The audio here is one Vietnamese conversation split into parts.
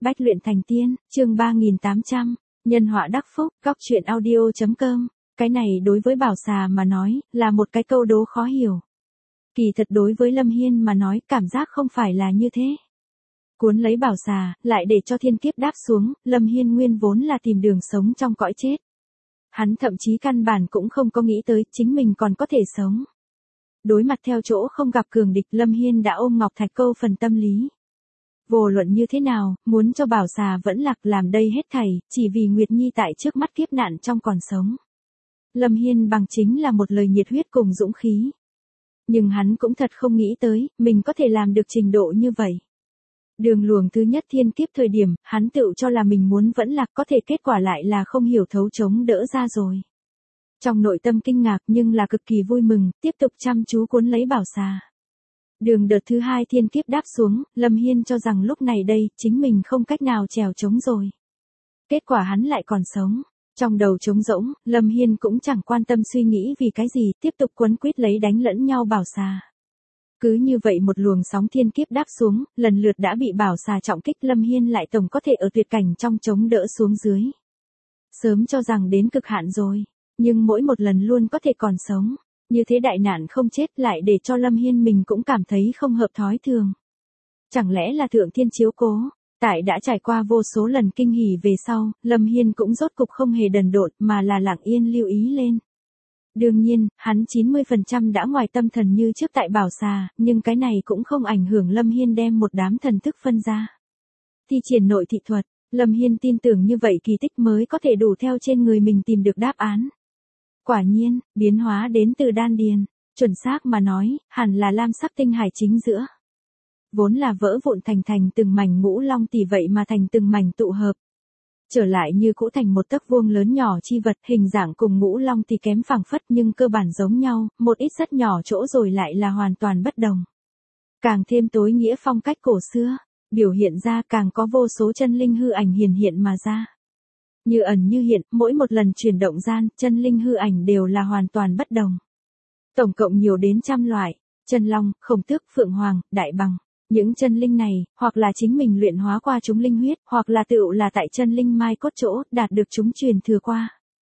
Bách luyện thành tiên, chương 3800, nhân họa đắc phúc, góc truyện audio.com. Cái này đối với Bảo Xà mà nói, là một cái câu đố khó hiểu. Kỳ thật đối với Lâm Hiên mà nói, cảm giác không phải là như thế. Cuốn lấy Bảo Xà, lại để cho thiên kiếp đáp xuống, Lâm Hiên nguyên vốn là tìm đường sống trong cõi chết. Hắn thậm chí căn bản cũng không có nghĩ tới chính mình còn có thể sống. Đối mặt theo chỗ không gặp cường địch, Lâm Hiên đã ôm ngọc thạch câu phần tâm lý. Vô luận như thế nào, muốn cho Bảo Xà vẫn lạc làm đây hết thảy, chỉ vì Nguyệt Nhi tại trước mắt kiếp nạn trong còn sống. Lâm Hiên bằng chính là một lời nhiệt huyết cùng dũng khí. Nhưng hắn cũng thật không nghĩ tới, mình có thể làm được trình độ như vậy. Đường luồng thứ nhất thiên kiếp thời điểm, hắn tự cho là mình muốn vẫn lạc, có thể kết quả lại là không hiểu thấu chống đỡ ra rồi. Trong nội tâm kinh ngạc nhưng là cực kỳ vui mừng, tiếp tục chăm chú cuốn lấy Bảo Xà. Đường đợt thứ hai thiên kiếp đáp xuống, Lâm Hiên cho rằng lúc này đây, chính mình không cách nào trèo trống rồi. Kết quả hắn lại còn sống. Trong đầu trống rỗng, Lâm Hiên cũng chẳng quan tâm suy nghĩ vì cái gì, tiếp tục quấn quýt lấy đánh lẫn nhau Bảo Xà. Cứ như vậy một luồng sóng thiên kiếp đáp xuống, lần lượt đã bị Bảo Xà trọng kích, Lâm Hiên lại tổng có thể ở tuyệt cảnh trong chống đỡ xuống dưới. Sớm cho rằng đến cực hạn rồi, nhưng mỗi một lần luôn có thể còn sống. Như thế đại nạn không chết lại để cho Lâm Hiên mình cũng cảm thấy không hợp thói thường. Chẳng lẽ là thượng thiên chiếu cố? Tại đã trải qua vô số lần kinh hỉ về sau, Lâm Hiên cũng rốt cục không hề đần độn mà là lặng yên lưu ý lên. Đương nhiên, hắn 90% đã ngoài tâm thần như trước tại Bảo Xà, nhưng cái này cũng không ảnh hưởng Lâm Hiên đem một đám thần thức phân ra. Thi triển nội thị thuật, Lâm Hiên tin tưởng như vậy kỳ tích mới có thể đủ theo trên người mình tìm được đáp án. Quả nhiên, biến hóa đến từ đan điền, chuẩn xác mà nói, hẳn là lam sắc tinh hải chính giữa. Vốn là vỡ vụn thành từng mảnh ngũ long tỷ vậy mà thành từng mảnh tụ hợp. Trở lại như cũ thành một tấc vuông lớn nhỏ chi vật, hình dạng cùng ngũ long tỷ kém phảng phất nhưng cơ bản giống nhau, một ít rất nhỏ chỗ rồi lại là hoàn toàn bất đồng. Càng thêm tối nghĩa phong cách cổ xưa, biểu hiện ra càng có vô số chân linh hư ảnh hiển hiện mà ra. Như ẩn như hiện, mỗi một lần chuyển động gian, chân linh hư ảnh đều là hoàn toàn bất đồng. Tổng cộng nhiều đến trăm loại, chân long, khổng tước, phượng hoàng, đại bằng. Những chân linh này, hoặc là chính mình luyện hóa qua chúng linh huyết, hoặc là tựu là tại chân linh mai cốt chỗ, đạt được chúng truyền thừa qua.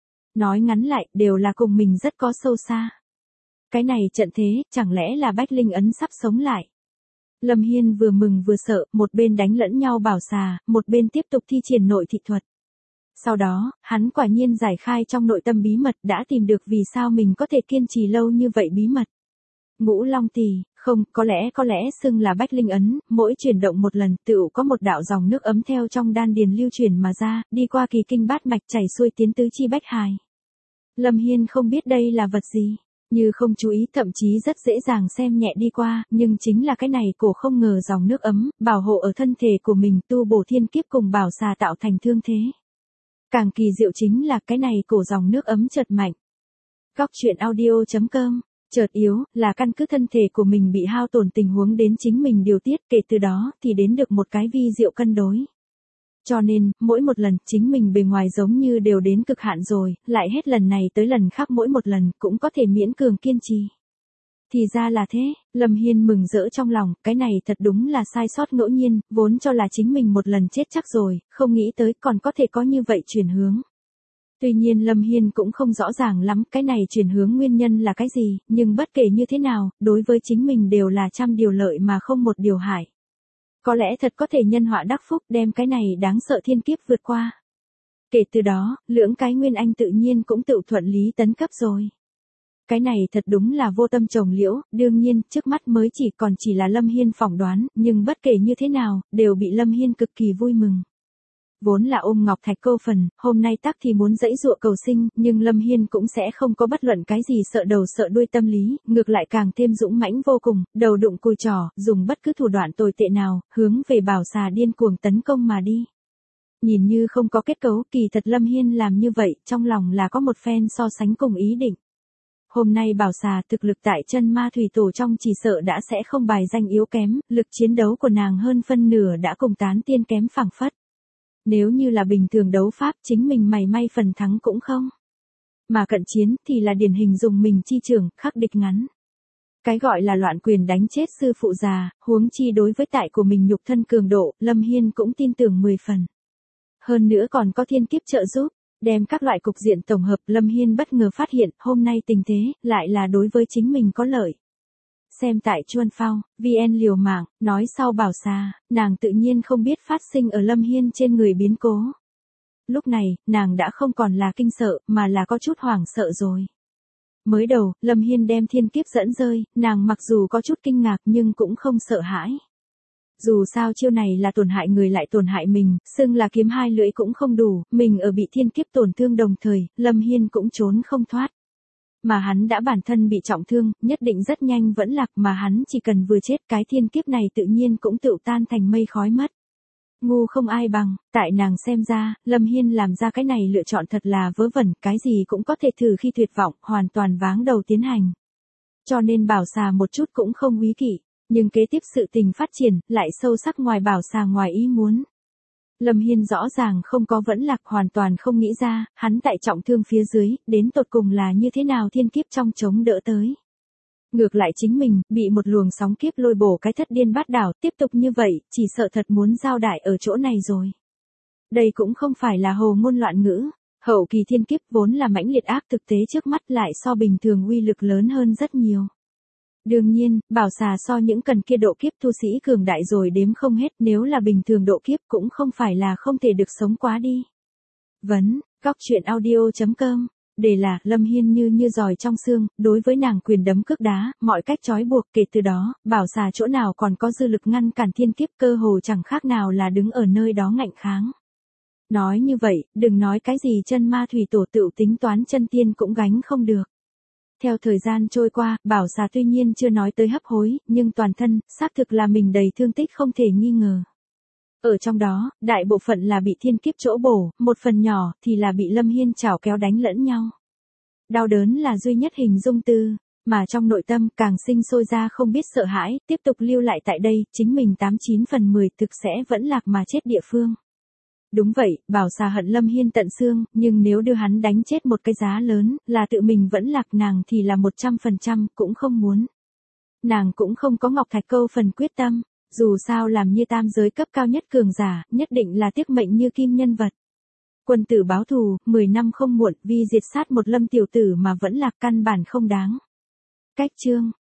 Nói ngắn lại, đều là cùng mình rất có sâu xa. Cái này trận thế, chẳng lẽ là Bách Linh ấn sắp sống lại. Lâm Hiên vừa mừng vừa sợ, một bên đánh lẫn nhau Bảo Xà, một bên tiếp tục thi triển nội thị thuật. Sau đó, hắn quả nhiên giải khai trong nội tâm bí mật, đã tìm được vì sao mình có thể kiên trì lâu như vậy bí mật. Ngũ long tỷ, không, có lẽ xưng là Bách Linh ấn, mỗi chuyển động một lần, tựu có một đạo dòng nước ấm theo trong đan điền lưu chuyển mà ra, đi qua kỳ kinh bát mạch chảy xuôi tiến tứ chi bách hài. Lâm Hiên không biết đây là vật gì, như không chú ý thậm chí rất dễ dàng xem nhẹ đi qua, nhưng chính là cái này cổ không ngờ dòng nước ấm, bảo hộ ở thân thể của mình, tu bổ thiên kiếp cùng Bảo Xà tạo thành thương thế. Càng kỳ diệu chính là cái này cổ dòng nước ấm chợt mạnh. Góc truyện audio.com, chợt yếu, là căn cứ thân thể của mình bị hao tổn tình huống đến chính mình điều tiết, kể từ đó thì đến được một cái vi diệu cân đối. Cho nên, mỗi một lần, chính mình bề ngoài giống như đều đến cực hạn rồi, lại hết lần này tới lần khác mỗi một lần, cũng có thể miễn cường kiên trì. Thì ra là thế, Lâm Hiên mừng rỡ trong lòng, cái này thật đúng là sai sót ngẫu nhiên, vốn cho là chính mình một lần chết chắc rồi, không nghĩ tới còn có thể có như vậy chuyển hướng. Tuy nhiên Lâm Hiên cũng không rõ ràng lắm cái này chuyển hướng nguyên nhân là cái gì, nhưng bất kể như thế nào, đối với chính mình đều là trăm điều lợi mà không một điều hại. Có lẽ thật có thể nhân họa đắc phúc đem cái này đáng sợ thiên kiếp vượt qua. Kể từ đó, lưỡng cái nguyên anh tự nhiên cũng tự thuận lý tấn cấp rồi. Cái này thật đúng là vô tâm trồng liễu, đương nhiên, trước mắt mới chỉ là Lâm Hiên phỏng đoán, nhưng bất kể như thế nào, đều bị Lâm Hiên cực kỳ vui mừng. Vốn là ôm ngọc thạch câu phần, hôm nay tắc thì muốn dãy dụa cầu sinh, nhưng Lâm Hiên cũng sẽ không có bất luận cái gì sợ đầu sợ đuôi tâm lý, ngược lại càng thêm dũng mãnh vô cùng, đầu đụng cùi trỏ, dùng bất cứ thủ đoạn tồi tệ nào, hướng về Bảo Xà điên cuồng tấn công mà đi. Nhìn như không có kết cấu, kỳ thật Lâm Hiên làm như vậy, trong lòng là có một phen so sánh cùng ý định. Hôm nay Bảo Xà thực lực tại chân ma thủy tổ trong chỉ sợ đã sẽ không bài danh yếu kém, lực chiến đấu của nàng hơn phân nửa đã cùng tán tiên kém phảng phất. Nếu như là bình thường đấu pháp chính mình mày may phần thắng cũng không. Mà cận chiến thì là điển hình dùng mình chi trưởng, khắc địch ngắn. Cái gọi là loạn quyền đánh chết sư phụ già, huống chi đối với tại của mình nhục thân cường độ, Lâm Hiên cũng tin tưởng 10 phần. Hơn nữa còn có thiên kiếp trợ giúp, đem các loại cục diện tổng hợp, Lâm Hiên bất ngờ phát hiện hôm nay tình thế lại là đối với chính mình có lợi. Xem tại Chuan Phao, VN liều mạng, nói sau bảo xà, nàng tự nhiên không biết phát sinh ở Lâm Hiên trên người biến cố. Lúc này, nàng đã không còn là kinh sợ, mà là có chút hoảng sợ rồi. Mới đầu, Lâm Hiên đem thiên kiếp dẫn rơi, nàng mặc dù có chút kinh ngạc nhưng cũng không sợ hãi. Dù sao chiêu này là tổn hại người lại tổn hại mình, xưng là kiếm hai lưỡi cũng không đủ, mình ở bị thiên kiếp tổn thương đồng thời, Lâm Hiên cũng trốn không thoát. Mà hắn đã bản thân bị trọng thương, nhất định rất nhanh vẫn lạc, mà hắn chỉ cần vừa chết cái thiên kiếp này tự nhiên cũng tựu tan thành mây khói mất. Ngu không ai bằng, tại nàng xem ra, Lâm Hiên làm ra cái này lựa chọn thật là vớ vẩn, cái gì cũng có thể thử khi tuyệt vọng, hoàn toàn váng đầu tiến hành. Cho nên bảo xà một chút cũng không úy kỵ, nhưng kế tiếp sự tình phát triển, lại sâu sắc ngoài bảo xà ngoài ý muốn. Lâm Hiên rõ ràng không có vẫn lạc, hoàn toàn không nghĩ ra, hắn tại trọng thương phía dưới, đến tột cùng là như thế nào thiên kiếp trong chống đỡ tới. Ngược lại chính mình, bị một luồng sóng kiếp lôi bổ cái thất điên bát đảo, tiếp tục như vậy, chỉ sợ thật muốn giao đại ở chỗ này rồi. Đây cũng không phải là hồ ngôn loạn ngữ, hậu kỳ thiên kiếp vốn là mãnh liệt ác, thực tế trước mắt lại so bình thường uy lực lớn hơn rất nhiều. Đương nhiên, bảo xà so những cần kia độ kiếp tu sĩ cường đại rồi đếm không hết, nếu là bình thường độ kiếp cũng không phải là không thể được sống quá đi. Góc chuyện audio.com Để là, Lâm Hiên như giòi trong xương, đối với nàng quyền đấm cước đá, mọi cách trói buộc, kể từ đó, bảo xà chỗ nào còn có dư lực ngăn cản thiên kiếp, cơ hồ chẳng khác nào là đứng ở nơi đó ngạnh kháng. Nói như vậy, đừng nói cái gì chân ma thủy tổ tựu tính toán chân tiên cũng gánh không được. Theo thời gian trôi qua, bảo xà tuy nhiên chưa nói tới hấp hối, nhưng toàn thân, xác thực là mình đầy thương tích không thể nghi ngờ. Ở trong đó, đại bộ phận là bị thiên kiếp chỗ bổ, một phần nhỏ thì là bị Lâm Hiên chảo kéo đánh lẫn nhau. Đau đớn là duy nhất hình dung từ, mà trong nội tâm càng sinh sôi ra không biết sợ hãi, tiếp tục lưu lại tại đây, chính mình 89 phần 10 thực sẽ vẫn lạc mà chết địa phương. Đúng vậy, bảo xà hận Lâm Hiên tận xương, nhưng nếu đưa hắn đánh chết một cái giá lớn, là tự mình vẫn lạc, nàng thì là 100% cũng không muốn. Nàng cũng không có Ngọc Thạch Câu phần quyết tâm, dù sao làm như tam giới cấp cao nhất cường giả, nhất định là tiếc mệnh như kim nhân vật. Quân tử báo thù, 10 năm không muộn, vì diệt sát một Lâm tiểu tử mà vẫn lạc căn bản không đáng. Cách chương